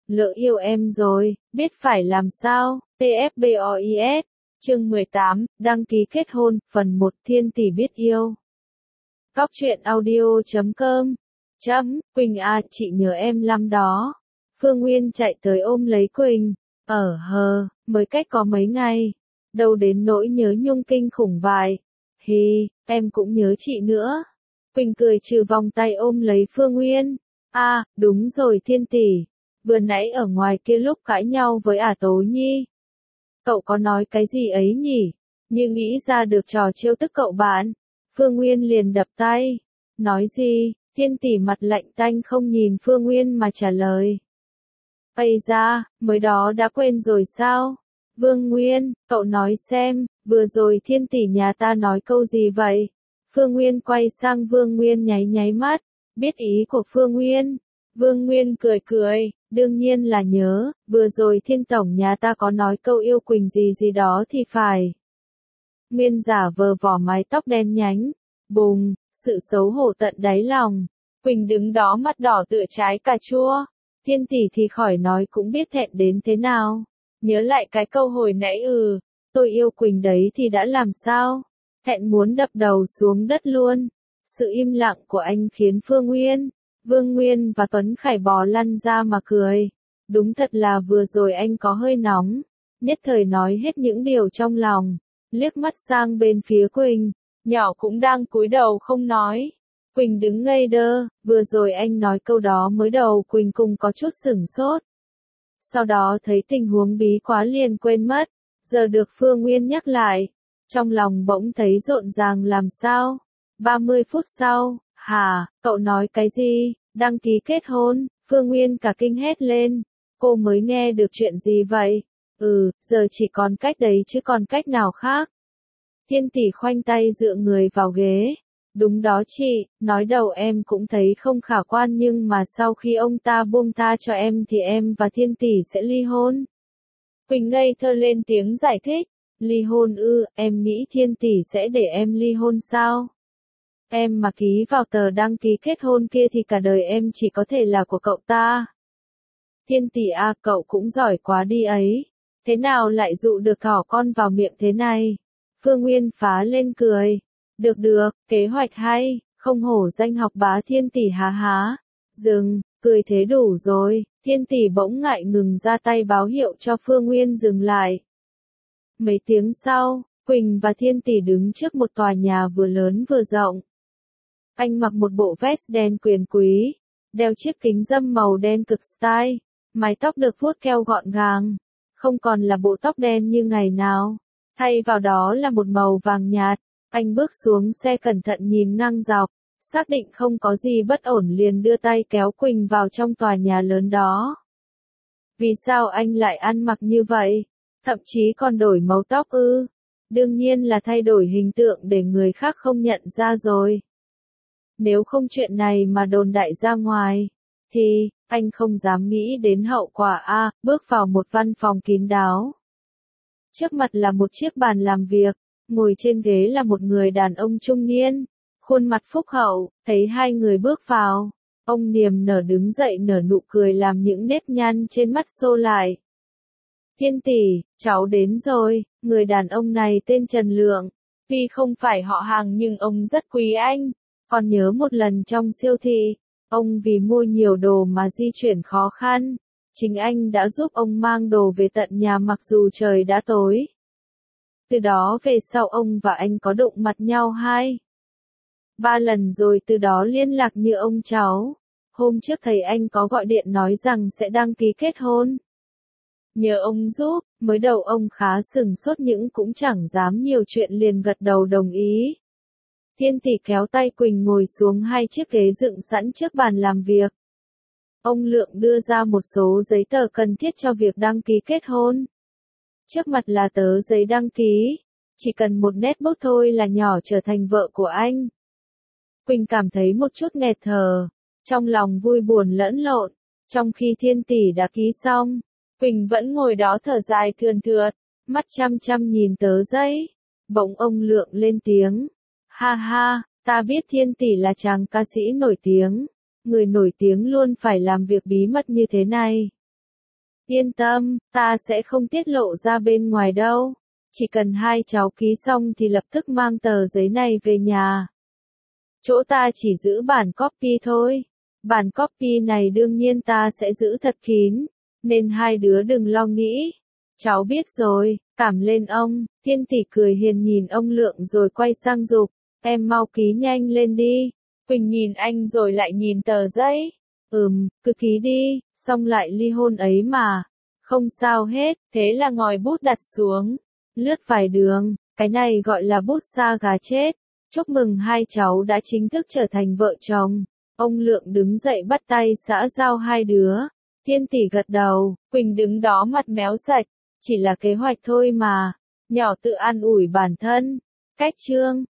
lỡ yêu em rồi, biết phải làm sao, TFBOIS, chương 18, đăng ký kết hôn, phần 1 Thiên tỷ biết yêu. Góc truyện audio.com Quỳnh à, chị nhớ em lắm đó. Phương Nguyên chạy tới ôm lấy Quỳnh. Mới cách có mấy ngày. Đâu đến nỗi nhớ nhung kinh khủng vài. Hi, em cũng nhớ chị nữa. Quỳnh cười trừ vòng tay ôm lấy Phương Nguyên. À, đúng rồi Thiên tỷ. Vừa nãy ở ngoài kia lúc cãi nhau với Tố Nhi. Cậu có nói cái gì ấy nhỉ? Như nghĩ ra được trò trêu tức cậu bạn. Phương Nguyên liền đập tay. Nói gì? Thiên tỷ mặt lạnh tanh không nhìn Phương Nguyên mà trả lời. Ây da, mới đó đã quên rồi sao? Vương Nguyên, cậu nói xem, vừa rồi Thiên tỷ nhà ta nói câu gì vậy? Phương Nguyên quay sang Vương Nguyên nháy nháy mắt, biết ý của Phương Nguyên. Vương Nguyên cười cười, đương nhiên là nhớ, vừa rồi Thiên tổng nhà ta có nói câu yêu Quỳnh gì gì đó thì phải. Nguyên giả vờ vỏ mái tóc đen nhánh, bùng, sự xấu hổ tận đáy lòng. Quỳnh đứng đó mắt đỏ tựa trái cà chua. Thiên tỷ thì khỏi nói cũng biết thẹn đến thế nào. Nhớ lại cái câu hồi nãy tôi yêu Quỳnh đấy thì đã làm sao? Thẹn muốn đập đầu xuống đất luôn. Sự im lặng của anh khiến Phương Nguyên, Vương Nguyên và Tuấn Khải bò lăn ra mà cười. Đúng thật là vừa rồi anh có hơi nóng. Nhất thời nói hết những điều trong lòng. Liếc mắt sang bên phía Quỳnh. Nhỏ cũng đang cúi đầu không nói. Quỳnh đứng ngây đơ, vừa rồi anh nói câu đó mới đầu Quỳnh cùng có chút sửng sốt. Sau đó thấy tình huống bí quá liền quên mất, giờ được Phương Nguyên nhắc lại. Trong lòng bỗng thấy rộn ràng làm sao. 30 phút sau, hả, cậu nói cái gì, đăng ký kết hôn, Phương Nguyên cả kinh hét lên. Cô mới nghe được chuyện gì vậy? Giờ chỉ còn cách đấy chứ còn cách nào khác. Thiên tỷ khoanh tay dựa người vào ghế. Đúng đó chị, nói đầu em cũng thấy không khả quan nhưng mà sau khi ông ta buông tha cho em thì em và Thiên tỷ sẽ ly hôn. Quỳnh ngây thơ lên tiếng giải thích. Ly hôn em nghĩ Thiên tỷ sẽ để em ly hôn sao? Em mà ký vào tờ đăng ký kết hôn kia thì cả đời em chỉ có thể là của cậu ta. Thiên tỷ à, cậu cũng giỏi quá đi ấy. Thế nào lại dụ được thỏ con vào miệng thế này? Phương Nguyên phá lên cười. Được, kế hoạch hay, không hổ danh học bá Thiên tỷ há há. Dừng, cười thế đủ rồi. Thiên tỷ bỗng ngại ngừng ra tay báo hiệu cho Phương Nguyên dừng lại. Mấy tiếng sau, Quỳnh và Thiên tỷ đứng trước một tòa nhà vừa lớn vừa rộng. Anh mặc một bộ vest đen quyền quý, đeo chiếc kính râm màu đen cực style, mái tóc được vuốt keo gọn gàng, không còn là bộ tóc đen như ngày nào, thay vào đó là một màu vàng nhạt. Anh bước xuống xe cẩn thận nhìn ngang dọc, xác định không có gì bất ổn liền đưa tay kéo Quỳnh vào trong tòa nhà lớn đó. Vì sao anh lại ăn mặc như vậy? Thậm chí còn đổi màu tóc Đương nhiên là thay đổi hình tượng để người khác không nhận ra rồi. Nếu không chuyện này mà đồn đại ra ngoài, thì, anh không dám nghĩ đến hậu quả bước vào một văn phòng kín đáo. Trước mặt là một chiếc bàn làm việc, ngồi trên ghế là một người đàn ông trung niên, khuôn mặt phúc hậu, thấy hai người bước vào. Ông niềm nở đứng dậy nở nụ cười làm những nếp nhăn trên mắt xô lại. Thiên tỷ, cháu đến rồi, người đàn ông này tên Trần Lượng. Tuy không phải họ hàng nhưng ông rất quý anh. Còn nhớ một lần trong siêu thị, ông vì mua nhiều đồ mà di chuyển khó khăn. Chính anh đã giúp ông mang đồ về tận nhà mặc dù trời đã tối. Từ đó về sau ông và anh có đụng mặt nhau 2-3 lần rồi từ đó liên lạc như ông cháu. Hôm trước thầy anh có gọi điện nói rằng sẽ đăng ký kết hôn. Nhờ ông giúp, mới đầu ông khá sửng sốt nhưng cũng chẳng dám nhiều chuyện liền gật đầu đồng ý. Thiên tỷ kéo tay Quỳnh ngồi xuống hai chiếc ghế dựng sẵn trước bàn làm việc. Ông Lượng đưa ra một số giấy tờ cần thiết cho việc đăng ký kết hôn. Trước mặt là tờ giấy đăng ký, chỉ cần một nét bút thôi là nhỏ trở thành vợ của anh. Quỳnh cảm thấy một chút nghẹt thở, trong lòng vui buồn lẫn lộn, trong khi Thiên tỷ đã ký xong, Quỳnh vẫn ngồi đó thở dài thườn thượt, mắt chăm chăm nhìn tờ giấy. Bỗng ông Lượng lên tiếng, ha ha, ta biết Thiên tỷ là chàng ca sĩ nổi tiếng, người nổi tiếng luôn phải làm việc bí mật như thế này. Yên tâm, ta sẽ không tiết lộ ra bên ngoài đâu. Chỉ cần hai cháu ký xong thì lập tức mang tờ giấy này về nhà. Chỗ ta chỉ giữ bản copy thôi. Bản copy này đương nhiên ta sẽ giữ thật kín, nên hai đứa đừng lo nghĩ. Cháu biết rồi, cảm lên ông. Thiên tỷ cười hiền nhìn ông Lượng rồi quay sang giục, em mau ký nhanh lên đi. Quỳnh nhìn anh rồi lại nhìn tờ giấy. Cứ ký đi, xong lại ly hôn ấy mà. Không sao hết, thế là ngòi bút đặt xuống. Lướt vài đường, cái này gọi là bút sa gà chết. Chúc mừng hai cháu đã chính thức trở thành vợ chồng. Ông Lượng đứng dậy bắt tay xã giao hai đứa. Thiên tỷ gật đầu, Quỳnh đứng đó mặt méo sạch. Chỉ là kế hoạch thôi mà. Nhỏ tự an ủi bản thân. Cách chương